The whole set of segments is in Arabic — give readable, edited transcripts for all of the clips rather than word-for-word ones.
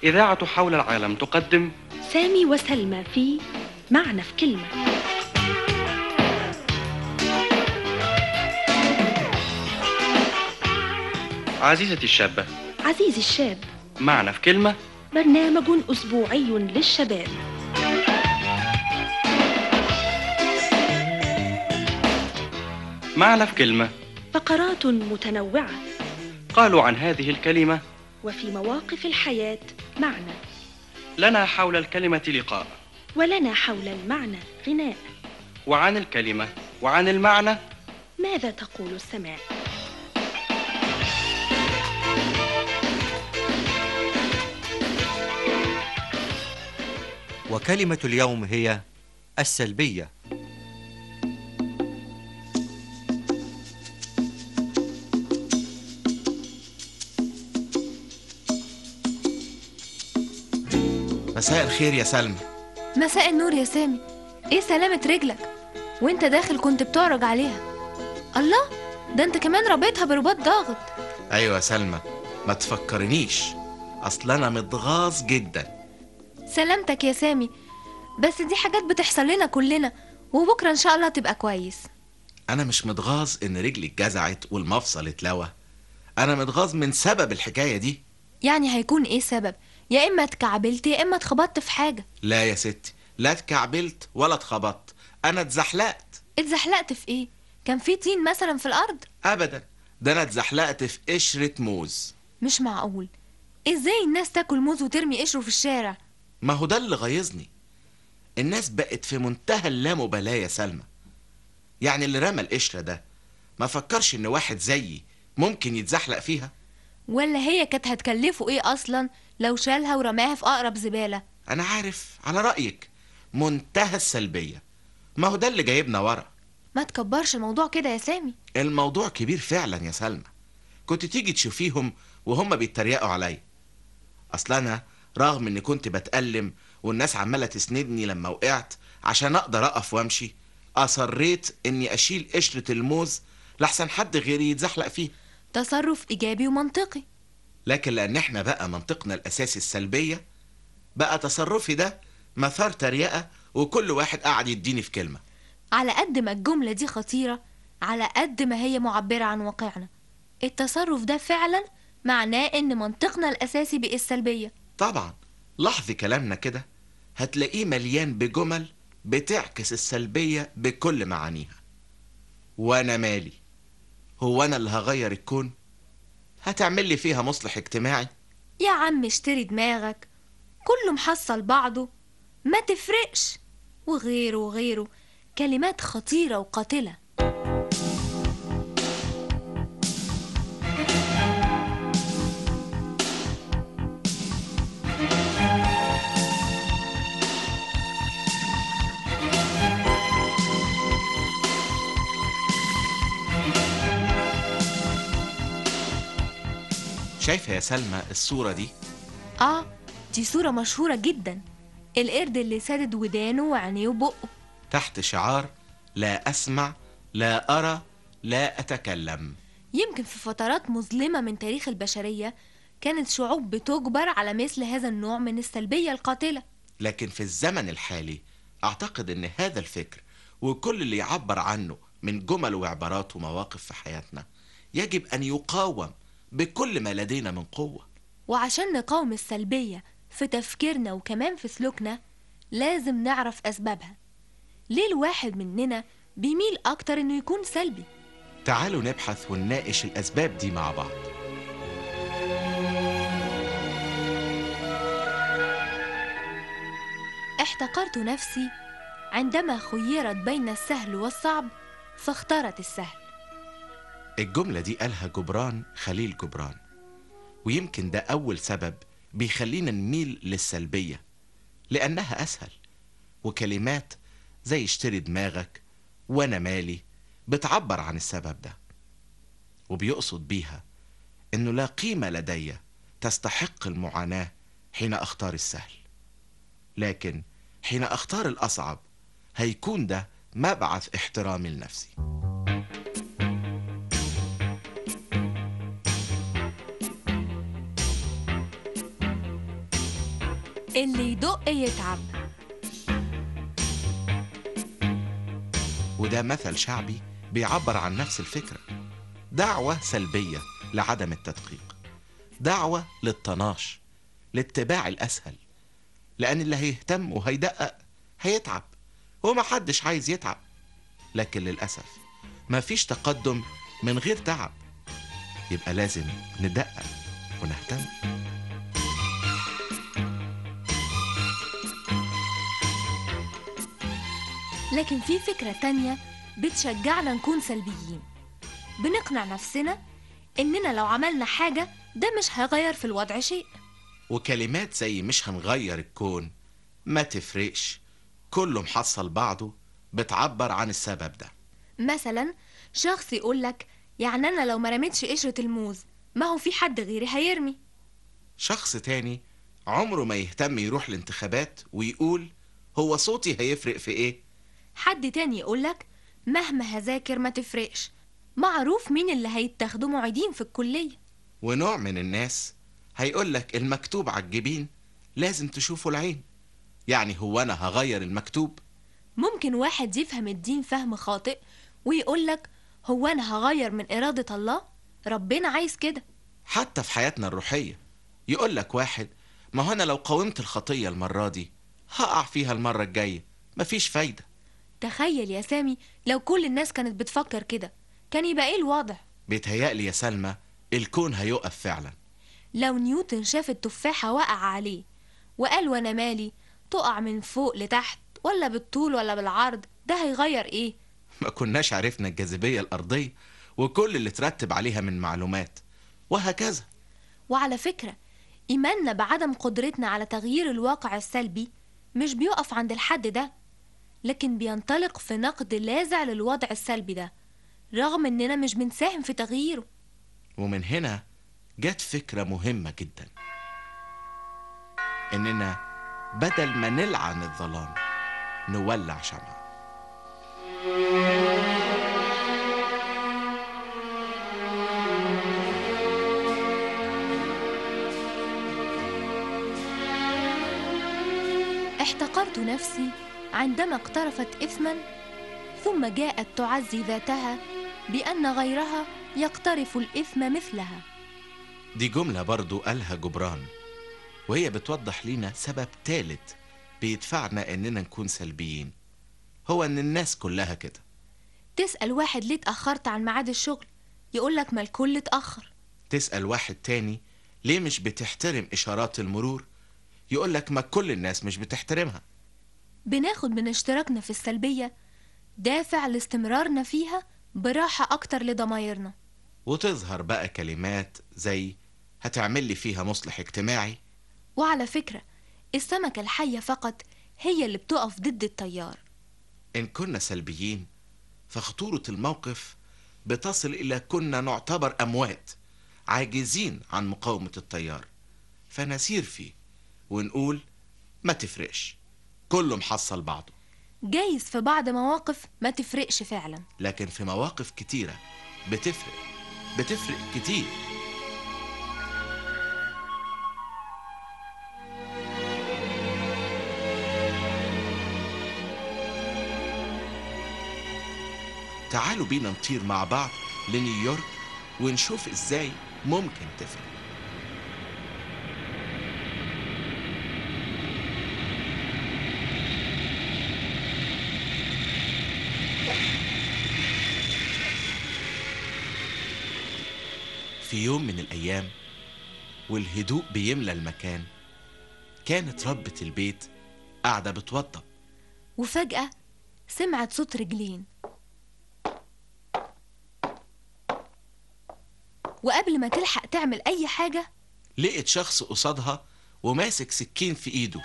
إذاعة حول العالم تقدم سامي وسلمى في معنى في كلمة. عزيزتي الشابة، عزيزي الشاب، معنى في كلمة، برنامج أسبوعي للشباب. معنى في كلمة، فقرات متنوعة قالوا عن هذه الكلمة وفي مواقف الحياة معنى، لنا حول الكلمة لقاء، ولنا حول المعنى غناء، وعن الكلمة وعن المعنى ماذا تقول السماء؟ وكلمة اليوم هي السلبية. مساء الخير يا سلمى. مساء النور يا سامي. ايه سلامة رجلك؟ وانت داخل كنت بتعرج عليها. الله، ده انت كمان ربيتها برباط ضاغط. ايوه يا سلمى، ما تفكرنيش، اصل انا متغاظ جدا. سلامتك يا سامي، بس دي حاجات بتحصل لنا كلنا، وبكرة ان شاء الله تبقى كويس. انا مش متغاظ ان رجلي اتجزعت والمفصل اتلوى، انا متغاظ من سبب الحكاية دي. يعني هيكون ايه سبب؟ يا اما اتكعبلت يا اما اتخبطت في حاجة. لا يا ستي، لا اتكعبلت ولا اتخبطت، انا اتزحلقت. اتزحلقت في ايه؟ كان في طين مثلا في الارض؟ ابدا، ده انا اتزحلقت في قشرة موز. مش معقول، ازاي الناس تاكل موز وترمي قشره في الشارع؟ ما هو ده اللي غيظني، الناس بقت في منتهى اللامبالاة يا سلمى. يعني اللي رمى القشرة ده ما فكرش ان واحد زيي ممكن يتزحلق فيها؟ ولا هي كانت هتكلفه ايه اصلا لو شالها ورماها في اقرب زبالة؟ انا عارف، على رأيك منتهى السلبية، ما هو ده اللي جايبنا ورا. ما تكبرش الموضوع كده يا سامي. الموضوع كبير فعلا يا سلمى، كنت تيجي تشوفيهم وهم بيتريقوا عليا. اصل انا رغم اني كنت بتألم والناس عمالة تسندني لما وقعت عشان اقدر اقف وامشي، اصريت اني اشيل قشرة الموز لحسن حد غيري يتزحلق فيه. تصرف ايجابي ومنطقي. لكن لان احنا بقى منطقنا الاساسي السلبية، بقى تصرفي ده مثار تريقة، وكل واحد قاعد يديني في كلمة. على قد ما الجملة دي خطيرة، على قد ما هي معبرة عن واقعنا. التصرف ده فعلا معناه ان منطقنا الاساسي بقى السلبية. طبعا، لاحظي كلامنا كده، هتلاقيه مليان بجمل بتعكس السلبية بكل معانيها. وانا مالي؟ هو انا اللي هغير الكون؟ هتعمل لي فيها مصلح اجتماعي؟ يا عم اشتري دماغك، كله محصل بعضه، ما تفرقش. وغيره وغيره، كلمات خطيرة وقاتلة. شايفة يا سلمى الصورة دي؟ دي صورة مشهورة جدا، القرد اللي سادد ودانه وعينيه وبقه تحت شعار لا أسمع لا أرى لا أتكلم. يمكن في فترات مظلمة من تاريخ البشرية كانت شعوب بتجبر على مثل هذا النوع من السلبية القاتلة. لكن في الزمن الحالي أعتقد أن هذا الفكر وكل اللي يعبر عنه من جمل وعبارات ومواقف في حياتنا يجب أن يقاوم بكل ما لدينا من قوة. وعشان نقاوم السلبية في تفكيرنا وكمان في سلوكنا، لازم نعرف أسبابها. ليه الواحد مننا بيميل أكتر إنه يكون سلبي؟ تعالوا نبحث ونناقش الأسباب دي مع بعض. احتقرت نفسي عندما خيرت بين السهل والصعب فاختارت السهل. الجملة دي قالها جبران خليل جبران، ويمكن ده أول سبب بيخلينا نميل للسلبية، لأنها أسهل. وكلمات زي اشتري دماغك وأنا مالي بتعبر عن السبب ده، وبيقصد بيها إنه لا قيمة لدي تستحق المعاناة حين أختار السهل، لكن حين أختار الأصعب هيكون ده مبعث احترامي لنفسي. بق يتعب. وده مثل شعبي بيعبر عن نفس الفكرة. دعوة سلبية لعدم التدقيق، دعوة للطناش، لاتباع الأسهل، لأن اللي هيهتم وهيدقق هيتعب، ومحدش عايز يتعب. لكن للأسف مفيش تقدم من غير تعب، يبقى لازم ندقق ونهتم. لكن في فكرة تانية بتشجعنا نكون سلبيين. بنقنع نفسنا إننا لو عملنا حاجة ده مش هيغير في الوضع شيء. وكلمات زي مش هنغير الكون، ما تفرقش، كله محصل بعضه، بتعبر عن السبب ده. مثلا شخص يقولك يعني أنا لو ما رميتش قشرة الموز ما هو في حد غيري هيرمي. شخص تاني عمره ما يهتم يروح الانتخابات ويقول هو صوتي هيفرق في ايه. حد تاني يقولك مهما هذاكر ما تفرقش، معروف مين اللي هيتاخدوا معيدين في الكلية. ونوع من الناس هيقولك المكتوب على الجبين لازم تشوفه العين، يعني هو أنا هغير المكتوب؟ ممكن واحد يفهم الدين فهم خاطئ ويقولك هو أنا هغير من إرادة الله؟ ربنا عايز كده. حتى في حياتنا الروحية يقولك واحد ما هو أنا لو قاومت الخطية المرة دي هقع فيها المرة الجاية، مفيش فايدة. تخيل يا سامي لو كل الناس كانت بتفكر كده كان يبقى ايه الوضع؟ بيتهيألي يا سلمى الكون هيقف فعلا. لو نيوتن شاف التفاحة وقع عليه وقال وانا مالي، تقع من فوق لتحت ولا بالطول ولا بالعرض، ده هيغير ايه؟ ما كناش عرفنا الجاذبية الأرضية وكل اللي ترتب عليها من معلومات، وهكذا. وعلى فكرة إيماننا بعدم قدرتنا على تغيير الواقع السلبي مش بيقف عند الحد ده، لكن بينطلق في نقد لاذع للوضع السلبي ده رغم إننا مش بنساهم في تغييره. ومن هنا جت فكرة مهمة جدا، إننا بدل ما نلعن الظلام نولع شمعة. احتقرت نفسي عندما اقترفت إثما ثم جاءت تعزي ذاتها بأن غيرها يقترف الإثم مثلها. دي جملة برضو قالها جبران، وهي بتوضح لنا سبب ثالث بيدفعنا إننا نكون سلبيين، هو إن الناس كلها كده. تسأل واحد ليه اتأخرت عن ميعاد الشغل يقولك ما الكل اتأخر. تسأل واحد تاني ليه مش بتحترم إشارات المرور يقولك ما كل الناس مش بتحترمها. بناخد من اشتراكنا في السلبية دافع لاستمرارنا فيها براحة أكتر لضمايرنا. وتظهر بقى كلمات زي هتعمل لي فيها مصلح اجتماعي. وعلى فكرة السمكة الحية فقط هي اللي بتقف ضد التيار. إن كنا سلبيين فخطورة الموقف بتصل إلى كنا نعتبر أموات عاجزين عن مقاومة التيار، فنسير فيه ونقول ما تفرقش، كله محصل بعضه. جايز في بعض مواقف ما تفرقش فعلا، لكن في مواقف كتيرة بتفرق كتير. تعالوا بينا نطير مع بعض لنيويورك ونشوف ازاي ممكن تفرق. في يوم من الأيام والهدوء بيملى المكان، كانت ربة البيت قاعدة بتوضب، وفجأة سمعت صوت رجلين، وقبل ما تلحق تعمل أي حاجة لقيت شخص قصادها وماسك سكين في إيده،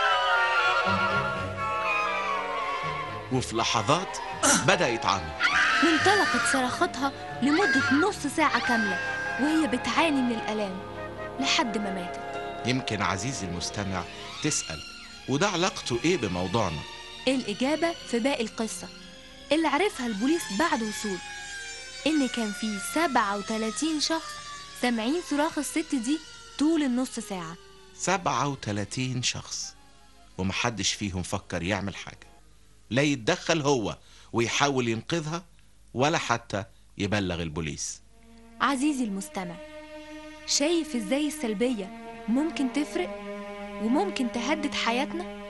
وفي لحظات بدأ يطعنه. وانطلقت صراخاتها لمدة نص ساعة كاملة وهي بتعاني من الآلام لحد ما ماتت. يمكن عزيزي المستمع تسأل وده علاقته إيه بموضوعنا؟ الإجابة في باقي القصة اللي عرفها البوليس بعد وصول إن كان فيه 37 شخص سامعين صراخ الست دي طول النص ساعة. 37 شخص، ومحدش فيهم فكر يعمل حاجة، لا يتدخل هو ويحاول ينقذها ولا حتى يبلغ البوليس. عزيزي المستمع، شايف ازاي السلبية ممكن تفرق وممكن تهدد حياتنا؟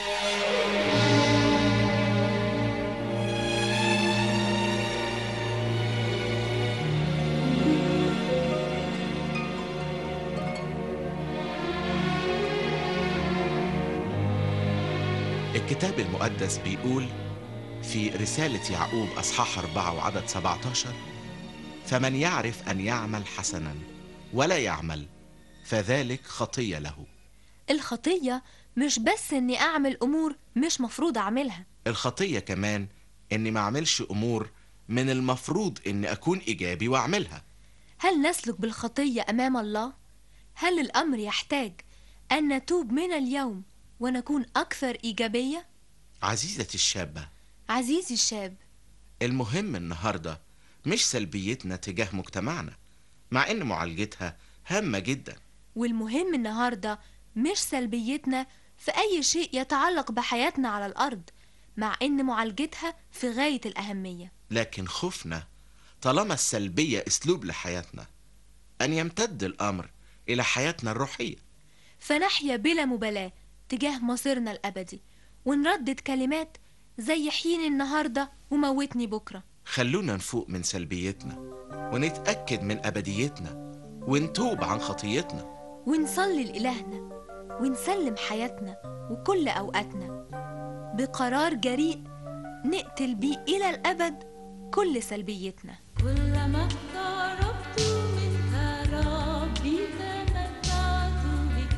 الكتاب المقدس بيقول في رسالة يعقوب أصحاح 4 وعدد 17: فمن يعرف أن يعمل حسنا ولا يعمل فذلك خطية له. الخطية مش بس اني اعمل امور مش مفروض اعملها، الخطية كمان اني ما اعملش امور من المفروض اني اكون ايجابي واعملها. هل نسلك بالخطية امام الله؟ هل الامر يحتاج ان نتوب من اليوم ونكون اكثر ايجابية؟ عزيزتي الشابة، عزيزي الشاب، المهم النهاردة مش سلبيتنا تجاه مجتمعنا، مع ان معالجتها هامة جدا. والمهم النهاردة مش سلبيتنا في اي شيء يتعلق بحياتنا على الارض، مع ان معالجتها في غاية الاهمية. لكن خوفنا طالما السلبية اسلوب لحياتنا ان يمتد الامر الى حياتنا الروحية، فنحيا بلا مبالاة تجاه مصيرنا الابدي، ونردد كلمات زي حين النهاردة وموتني بكرة. خلونا نفوق من سلبيتنا ونتأكد من أبديتنا ونتوب عن خطيتنا، ونصلي لإلهنا ونسلم حياتنا وكل أوقاتنا بقرار جريء نقتل بيه إلى الأبد كل سلبيتنا. كلما اقتربت منك ربي تمتعت بك،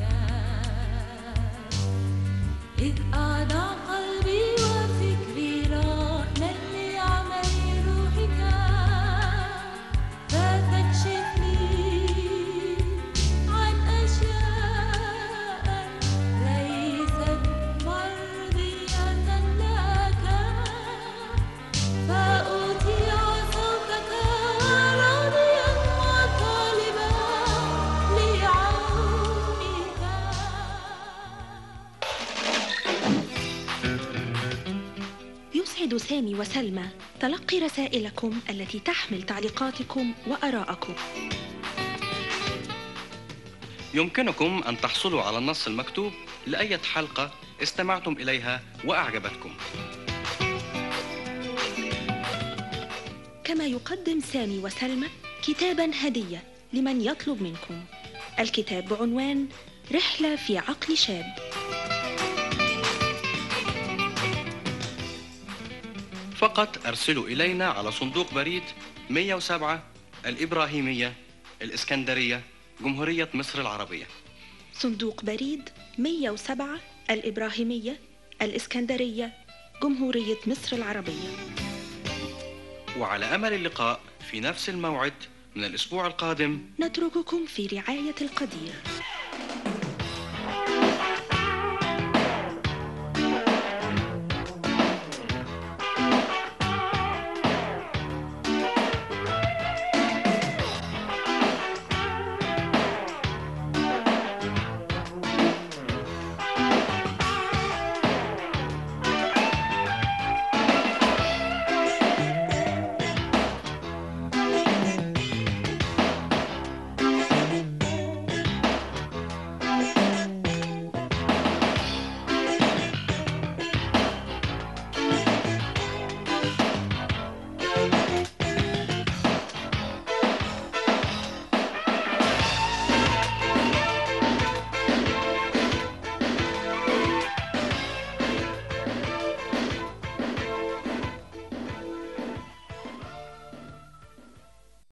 إذ أضاع قلبي وفكري رهنا لعمل روحك، فتكشفني عن أشياء ليست مرضية لك، فأطيع صوتك راضيا وطالبا لعونك. يسعد سامي وسلمى تلقي رسائلكم التي تحمل تعليقاتكم وآراءكم. يمكنكم أن تحصلوا على النص المكتوب لأية حلقة استمعتم إليها وأعجبتكم. كما يقدم سامي وسلمى كتابا هدية لمن يطلب منكم. الكتاب بعنوان رحلة في عقل شاب. فقط أرسلوا إلينا على صندوق بريد 107 الإبراهيمية، الإسكندرية، جمهورية مصر العربية. صندوق بريد 107 الإبراهيمية، الإسكندرية، جمهورية مصر العربية. وعلى أمل اللقاء في نفس الموعد من الأسبوع القادم. نترككم في رعاية القدير.